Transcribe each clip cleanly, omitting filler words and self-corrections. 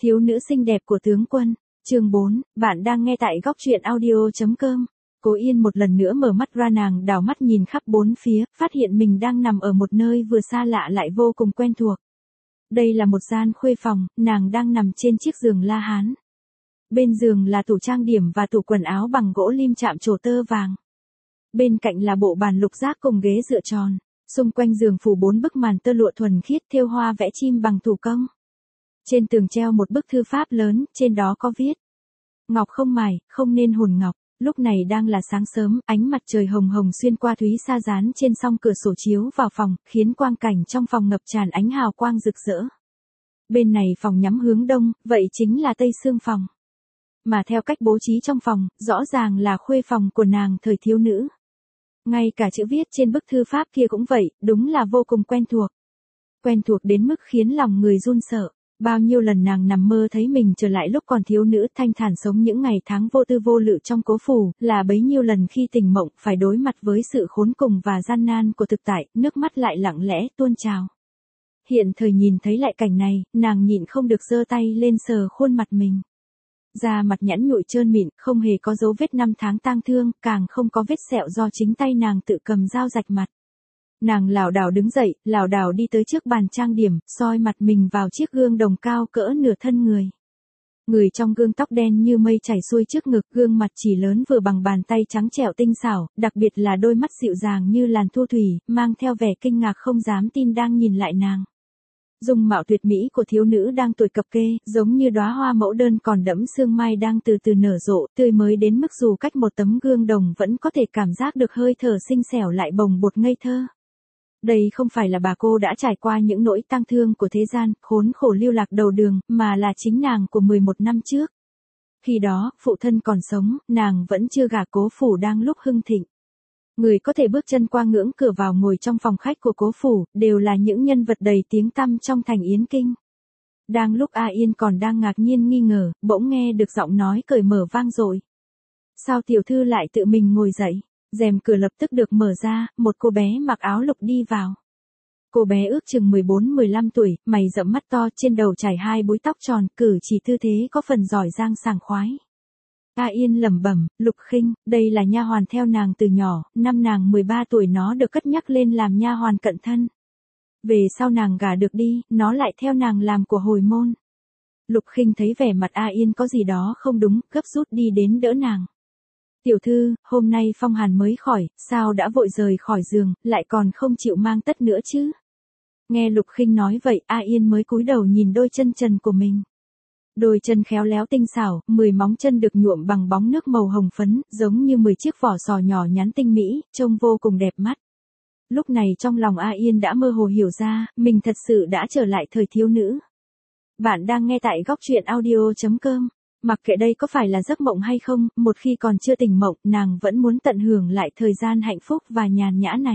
Thiếu nữ xinh đẹp của tướng quân, chương 4, bạn đang nghe tại góc truyện audio.com. Cố Yên một lần nữa mở mắt ra, nàng đảo mắt nhìn khắp bốn phía, phát hiện mình đang nằm ở một nơi vừa xa lạ lại vô cùng quen thuộc. Đây là một gian khuê phòng, nàng đang nằm trên chiếc giường La Hán. Bên giường là tủ trang điểm và tủ quần áo bằng gỗ lim chạm trổ tơ vàng. Bên cạnh là bộ bàn lục giác cùng ghế dựa tròn, xung quanh giường phủ 4 bức màn tơ lụa thuần khiết thêu hoa vẽ chim bằng thủ công. Trên tường treo một bức thư pháp lớn, trên đó có viết: Ngọc không mài, không nên hồn ngọc. Lúc này đang là sáng sớm, ánh mặt trời hồng hồng xuyên qua thúy sa dán trên song cửa sổ chiếu vào phòng, khiến quang cảnh trong phòng ngập tràn ánh hào quang rực rỡ. Bên này phòng nhắm hướng đông, vậy chính là tây xương phòng. Mà theo cách bố trí trong phòng, rõ ràng là khuê phòng của nàng thời thiếu nữ. Ngay cả chữ viết trên bức thư pháp kia cũng vậy, đúng là vô cùng quen thuộc. Quen thuộc đến mức khiến lòng người run sợ. Bao nhiêu lần nàng nằm mơ thấy mình trở lại lúc còn thiếu nữ thanh thản sống những ngày tháng vô tư vô lự trong cố phủ, là bấy nhiêu lần khi tỉnh mộng phải đối mặt với sự khốn cùng và gian nan của thực tại, nước mắt lại lặng lẽ tuôn trào. Hiện thời nhìn thấy lại cảnh này, nàng nhịn không được giơ tay lên sờ khuôn mặt mình. Da mặt nhẵn nhụi trơn mịn, không hề có dấu vết năm tháng tang thương, càng không có vết sẹo do chính tay nàng tự cầm dao rạch mặt. Nàng lảo đảo đứng dậy, lảo đảo đi tới trước bàn trang điểm, soi mặt mình vào chiếc gương đồng cao cỡ nửa thân người. Người trong gương tóc đen như mây chảy xuôi trước ngực, gương mặt chỉ lớn vừa bằng bàn tay trắng trẻo tinh xảo, đặc biệt là đôi mắt dịu dàng như làn thu thủy, mang theo vẻ kinh ngạc không dám tin đang nhìn lại nàng. Dung mạo tuyệt mỹ của thiếu nữ đang tuổi cập kê, giống như đóa hoa mẫu đơn còn đẫm sương mai đang từ từ nở rộ, tươi mới đến mức dù cách một tấm gương đồng vẫn có thể cảm giác được hơi thở xinh xẻo lại bồng bột ngây thơ. Đây không phải là bà cô đã trải qua những nỗi tang thương của thế gian, khốn khổ lưu lạc đầu đường, mà là chính nàng của 11 năm trước. Khi đó, phụ thân còn sống, nàng vẫn chưa gả, cố phủ đang lúc hưng thịnh. Người có thể bước chân qua ngưỡng cửa vào ngồi trong phòng khách của cố phủ, đều là những nhân vật đầy tiếng tăm trong thành Yến Kinh. Đang lúc A Yên còn đang ngạc nhiên nghi ngờ, bỗng nghe được giọng nói cởi mở vang dội. Sao tiểu thư lại tự mình ngồi dậy? Rèm cửa lập tức được mở ra, một cô bé mặc áo lục đi vào. Cô bé ước chừng 14-15 tuổi, mày rậm mắt to, trên đầu trải 2 búi tóc tròn, cử chỉ tư thế có phần giỏi giang sảng khoái. A Yên lẩm bẩm, Lục Khinh, đây là nha hoàn theo nàng từ nhỏ, năm nàng 13 tuổi nó được cất nhắc lên làm nha hoàn cận thân. Về sau nàng gả được đi, nó lại theo nàng làm của hồi môn. Lục Khinh thấy vẻ mặt A Yên có gì đó không đúng, gấp rút đi đến đỡ nàng. Tiểu thư, hôm nay phong hàn mới khỏi, sao đã vội rời khỏi giường, lại còn không chịu mang tất nữa chứ? Nghe Lục Khinh nói vậy, A Yên mới cúi đầu nhìn đôi chân trần của mình. Đôi chân khéo léo tinh xảo, 10 móng chân được nhuộm bằng bóng nước màu hồng phấn, giống như 10 chiếc vỏ sò nhỏ nhắn tinh mỹ, trông vô cùng đẹp mắt. Lúc này trong lòng A Yên đã mơ hồ hiểu ra, mình thật sự đã trở lại thời thiếu nữ. Bạn đang nghe tại góc truyện audio.com. Mặc kệ đây có phải là giấc mộng hay không, một khi còn chưa tỉnh mộng, nàng vẫn muốn tận hưởng lại thời gian hạnh phúc và nhàn nhã này.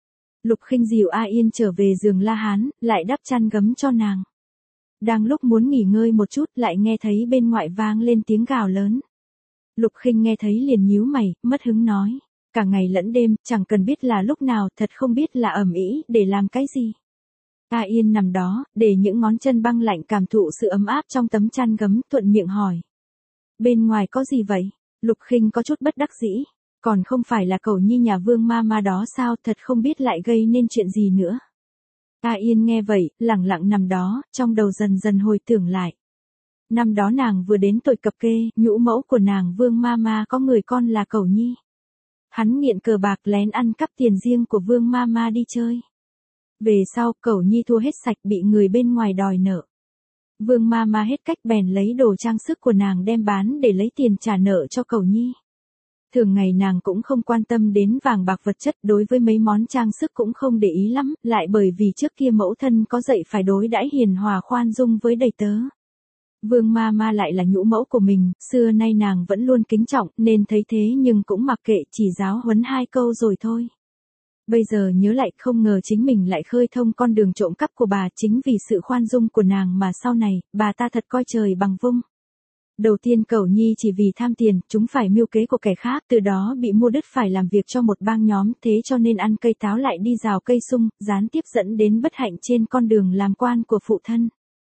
Lục Khinh dìu A Yên trở về giường La Hán, lại đắp chăn gấm cho nàng. Đang lúc muốn nghỉ ngơi một chút, lại nghe thấy bên ngoại vang lên tiếng gào lớn. Lục Khinh nghe thấy liền nhíu mày, mất hứng nói. Cả ngày lẫn đêm, chẳng cần biết là lúc nào, thật không biết là ầm ĩ để làm cái gì. A Yên nằm đó, để những ngón chân băng lạnh cảm thụ sự ấm áp trong tấm chăn gấm, thuận miệng hỏi. Bên ngoài có gì vậy? Lục Khinh có chút bất đắc dĩ. Còn không phải là cẩu nhi nhà Vương Mama đó sao, thật không biết lại gây nên chuyện gì nữa. A Yên nghe vậy, lẳng lặng nằm đó, trong đầu dần dần hồi tưởng lại. Năm đó nàng vừa đến tuổi cập kê, nhũ mẫu của nàng Vương Mama có người con là Cẩu Nhi. Hắn nghiện cờ bạc lén ăn cắp tiền riêng của Vương Mama đi chơi. Về sau, Cẩu Nhi thua hết sạch bị người bên ngoài đòi nợ. Vương Mama hết cách bèn lấy đồ trang sức của nàng đem bán để lấy tiền trả nợ cho Cẩu Nhi. Thường ngày nàng cũng không quan tâm đến vàng bạc vật chất, đối với mấy món trang sức cũng không để ý lắm, lại bởi vì trước kia mẫu thân có dạy phải đối đãi hiền hòa khoan dung với đầy tớ. Vương Mama lại là nhũ mẫu của mình, xưa nay nàng vẫn luôn kính trọng, nên thấy thế nhưng cũng mặc kệ, chỉ giáo huấn 2 câu rồi thôi. Bây giờ nhớ lại, không ngờ chính mình lại khơi thông con đường trộm cắp của bà, chính vì sự khoan dung của nàng mà sau này, bà ta thật coi trời bằng vung. Đầu tiên Cẩu Nhi chỉ vì tham tiền, chúng phải mưu kế của kẻ khác, từ đó bị mua đứt phải làm việc cho một bang nhóm, thế cho nên ăn cây táo lại đi rào cây sung, gián tiếp dẫn đến bất hạnh trên con đường làm quan của phụ thân.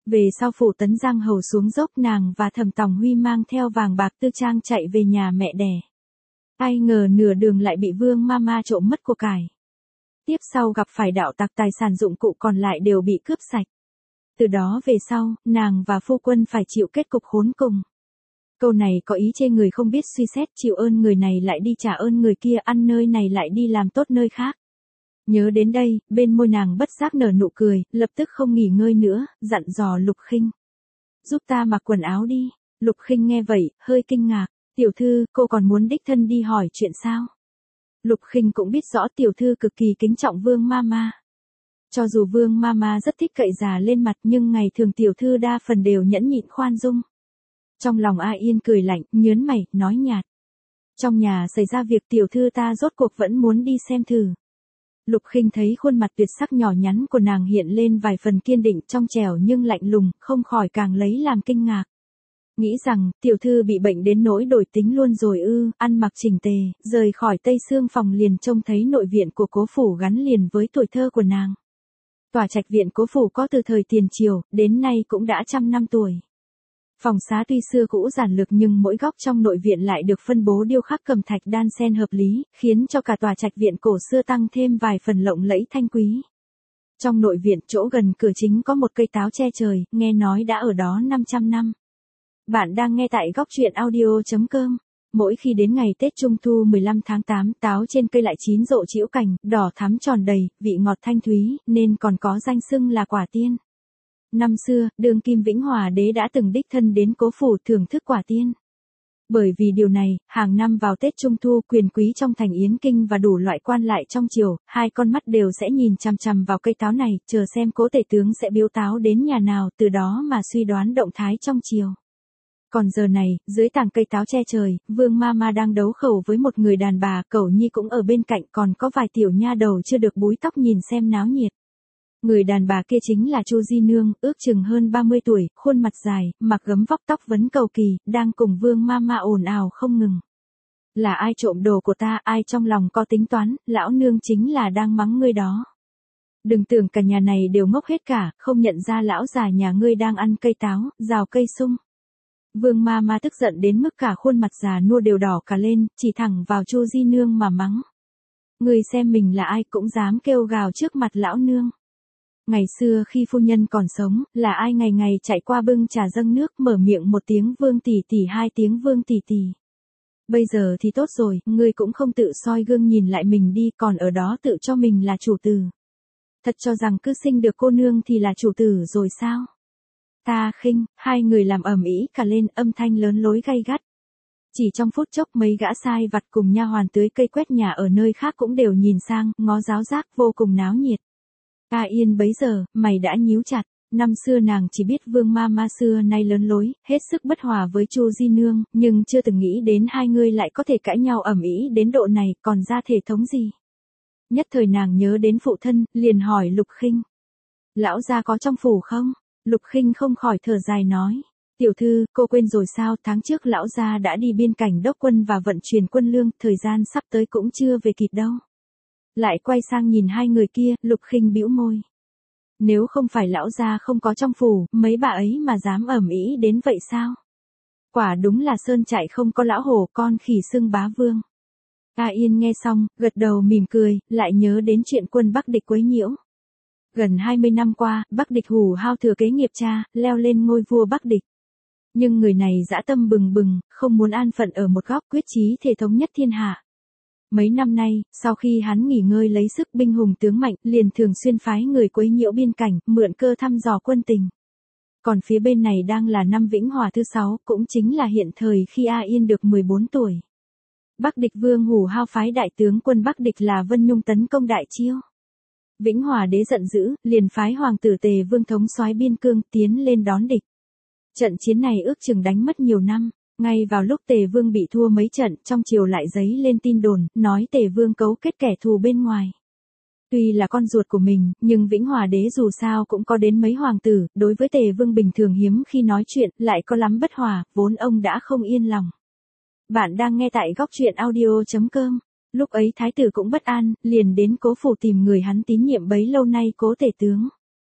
Về sau phủ Tấn Giang Hầu xuống dốc, nàng và Thẩm Tòng Huy mang theo vàng bạc tư trang chạy về nhà mẹ đẻ. Ai ngờ nửa đường lại bị Vương Mama trộm mất của cải. Tiếp sau gặp phải đạo tặc, tài sản dụng cụ còn lại đều bị cướp sạch. Từ đó về sau, nàng và phu quân phải chịu kết cục khốn cùng. Câu này có ý chê người không biết suy xét, chịu ơn người này lại đi trả ơn người kia, ăn nơi này lại đi làm tốt nơi khác. Nhớ đến đây, bên môi nàng bất giác nở nụ cười, lập tức không nghỉ ngơi nữa, dặn dò Lục Khinh. Giúp ta mặc quần áo đi. Lục Khinh nghe vậy, hơi kinh ngạc. Tiểu thư, cô còn muốn đích thân đi hỏi chuyện sao? Lục Khinh cũng biết rõ tiểu thư cực kỳ kính trọng Vương Mama. Cho dù Vương Mama rất thích cậy già lên mặt, nhưng ngày thường tiểu thư đa phần đều nhẫn nhịn khoan dung. Trong lòng A Yên cười lạnh, nhớn mày, nói nhạt. Trong nhà xảy ra việc, tiểu thư ta rốt cuộc vẫn muốn đi xem thử. Lục Khinh thấy khuôn mặt tuyệt sắc nhỏ nhắn của nàng hiện lên vài phần kiên định, trong trẻo nhưng lạnh lùng, không khỏi càng lấy làm kinh ngạc. Nghĩ rằng, tiểu thư bị bệnh đến nỗi đổi tính luôn rồi ư? Ăn mặc chỉnh tề, rời khỏi Tây Sương phòng liền trông thấy nội viện của cố phủ gắn liền với tuổi thơ của nàng. Tòa trạch viện cố phủ có từ thời tiền triều, đến nay cũng đã 100 năm tuổi. Phòng xá tuy xưa cũ giản lược nhưng mỗi góc trong nội viện lại được phân bố điêu khắc cẩm thạch đan xen hợp lý, khiến cho cả tòa trạch viện cổ xưa tăng thêm vài phần lộng lẫy thanh quý. Trong nội viện, chỗ gần cửa chính có một cây táo che trời, nghe nói đã ở đó 500 năm. Bạn đang nghe tại góc truyện audio.com. Mỗi khi đến ngày Tết Trung Thu 15 tháng 8, táo trên cây lại chín rộ trĩu cành, đỏ thắm tròn đầy, vị ngọt thanh thúy, nên còn có danh xưng là quả tiên. Năm xưa, đương kim Vĩnh Hòa đế đã từng đích thân đến cố phủ thưởng thức quả tiên. Bởi vì điều này, hàng năm vào Tết Trung Thu, quyền quý trong thành Yến Kinh và đủ loại quan lại trong triều, hai con mắt đều sẽ nhìn chằm chằm vào cây táo này, chờ xem cố tể tướng sẽ biếu táo đến nhà nào, từ đó mà suy đoán động thái trong triều. Còn giờ này, dưới tàng cây táo che trời, Vương Mama đang đấu khẩu với một người đàn bà, Cẩu Nhi cũng ở bên cạnh, còn có vài tiểu nha đầu chưa được búi tóc nhìn xem náo nhiệt. Người đàn bà kia chính là Chu Di Nương, ước chừng hơn 30 tuổi, khuôn mặt dài, mặc gấm vóc tóc vấn cầu kỳ, đang cùng Vương Mama ồn ào không ngừng. Là ai trộm đồ của ta, ai trong lòng có tính toán, lão nương chính là đang mắng ngươi đó. Đừng tưởng cả nhà này đều ngốc hết cả, không nhận ra lão già nhà ngươi đang ăn cây táo, rào cây sung. Vương Mama tức giận đến mức cả khuôn mặt già nua đều đỏ cả lên, chỉ thẳng vào Chu Di Nương mà mắng. Người xem mình là ai cũng dám kêu gào trước mặt lão nương. Ngày xưa khi phu nhân còn sống, là ai ngày ngày chạy qua bưng trà dâng nước, mở miệng một tiếng Vương tỷ tỷ, hai tiếng Vương tỷ tỷ. Bây giờ thì tốt rồi, ngươi cũng không tự soi gương nhìn lại mình đi, còn ở đó tự cho mình là chủ tử. Thật cho rằng cứ sinh được cô nương thì là chủ tử rồi sao? Ta khinh, hai người làm ầm ĩ cả lên, âm thanh lớn lối gay gắt. Chỉ trong phút chốc mấy gã sai vặt cùng nha hoàn tưới cây quét nhà ở nơi khác cũng đều nhìn sang, ngó giáo giác, vô cùng náo nhiệt. A Yên bấy giờ, mày đã nhíu chặt. Năm xưa nàng chỉ biết Vương Mama xưa nay lớn lối, hết sức bất hòa với Chu Di Nương, nhưng chưa từng nghĩ đến hai người lại có thể cãi nhau ầm ĩ đến độ này, còn ra thể thống gì. Nhất thời nàng nhớ đến phụ thân, liền hỏi Lục Khinh. Lão gia có trong phủ không? Lục Khinh không khỏi thở dài nói. Tiểu thư, cô quên rồi sao, tháng trước lão gia đã đi biên cảnh đốc quân và vận chuyển quân lương, thời gian sắp tới cũng chưa về kịp đâu. Lại quay sang nhìn hai người kia, Lục Khinh bĩu môi. Nếu không phải lão gia không có trong phủ, mấy bà ấy mà dám ầm ĩ đến vậy sao? Quả đúng là sơn chạy không có lão hổ, con khỉ xưng bá vương. A Yên nghe xong, gật đầu mỉm cười, lại nhớ đến chuyện quân Bắc Địch quấy nhiễu. Gần 20 năm qua, Bắc Địch Hủ Hao thừa kế nghiệp cha, leo lên ngôi vua Bắc Địch. Nhưng người này dã tâm bừng bừng, không muốn an phận ở một góc, quyết chí thể thống nhất thiên hạ. Mấy năm nay, sau khi hắn nghỉ ngơi lấy sức, binh hùng tướng mạnh, liền thường xuyên phái người quấy nhiễu biên cảnh, mượn cơ thăm dò quân tình. Còn phía bên này đang là năm Vĩnh Hòa thứ 6, cũng chính là hiện thời khi A Yên được 14 tuổi. Bắc Địch Vương Hủ Hao phái đại tướng quân Bắc Địch là Vân Nhung tấn công Đại Chiêu. Vĩnh Hòa đế giận dữ, liền phái hoàng tử Tề Vương thống soái biên cương tiến lên đón địch. Trận chiến này ước chừng đánh mất nhiều năm. Ngay vào lúc Tề Vương bị thua mấy trận, trong triều lại dấy lên tin đồn, nói Tề Vương cấu kết kẻ thù bên ngoài. Tuy là con ruột của mình, nhưng Vĩnh Hòa đế dù sao cũng có đến mấy hoàng tử, đối với Tề Vương bình thường hiếm khi nói chuyện, lại có lắm bất hòa, vốn ông đã không yên lòng. Bạn đang nghe tại góc truyện audio.com. Lúc ấy thái tử cũng bất an, liền đến cố phủ tìm người hắn tín nhiệm bấy lâu nay, Cố tể tướng.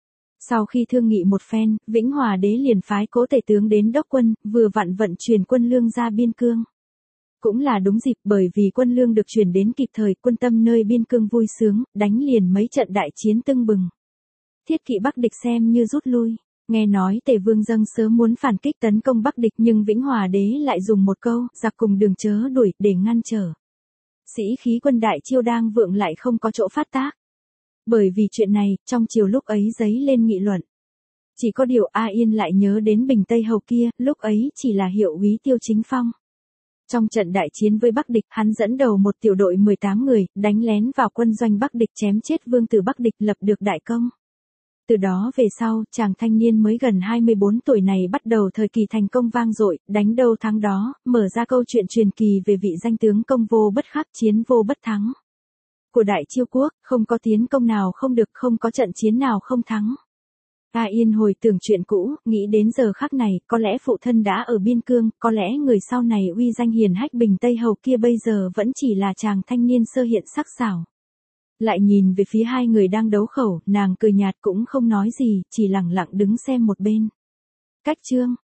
Sau khi thương nghị một phen, Vĩnh Hòa đế liền phái Cố Tể tướng đến đốc quân, vừa vặn vận chuyển quân lương ra biên cương. Cũng là đúng dịp, bởi vì quân lương được chuyển đến kịp thời, quân tâm nơi biên cương vui sướng, đánh liền mấy trận đại chiến tưng bừng. Thiết kỵ Bắc địch xem như rút lui. Nghe nói Tề Vương dâng sớm muốn phản kích tấn công Bắc địch, nhưng Vĩnh Hòa đế lại dùng một câu, giặc cùng đường chớ đuổi, để ngăn trở. Sĩ khí quân Đại Chiêu đang vượng lại không có chỗ phát tác. Bởi vì chuyện này, trong chiều lúc ấy dấy lên nghị luận. Chỉ có điều A Yên lại nhớ đến Bình Tây Hầu kia, lúc ấy chỉ là hiệu úy Tiêu Chính Phong. Trong trận đại chiến với Bắc địch, hắn dẫn đầu một tiểu đội 18 người, đánh lén vào quân doanh Bắc địch, chém chết vương tử Bắc địch, lập được đại công. Từ đó về sau, chàng thanh niên mới gần 24 tuổi này bắt đầu thời kỳ thành công vang dội, đánh đâu thắng đó, mở ra câu chuyện truyền kỳ về vị danh tướng công vô bất khắc, chiến vô bất thắng. Của Đại Chiêu quốc, không có tiến công nào không được, không có trận chiến nào không thắng. A Yên hồi tưởng chuyện cũ, nghĩ đến giờ khắc này, có lẽ phụ thân đã ở biên cương, có lẽ người sau này uy danh hiền hách Bình Tây Hầu kia bây giờ vẫn chỉ là chàng thanh niên sơ hiện sắc sảo. Lại nhìn về phía hai người đang đấu khẩu, nàng cười nhạt cũng không nói gì, chỉ lặng lặng đứng xem một bên. Cách chương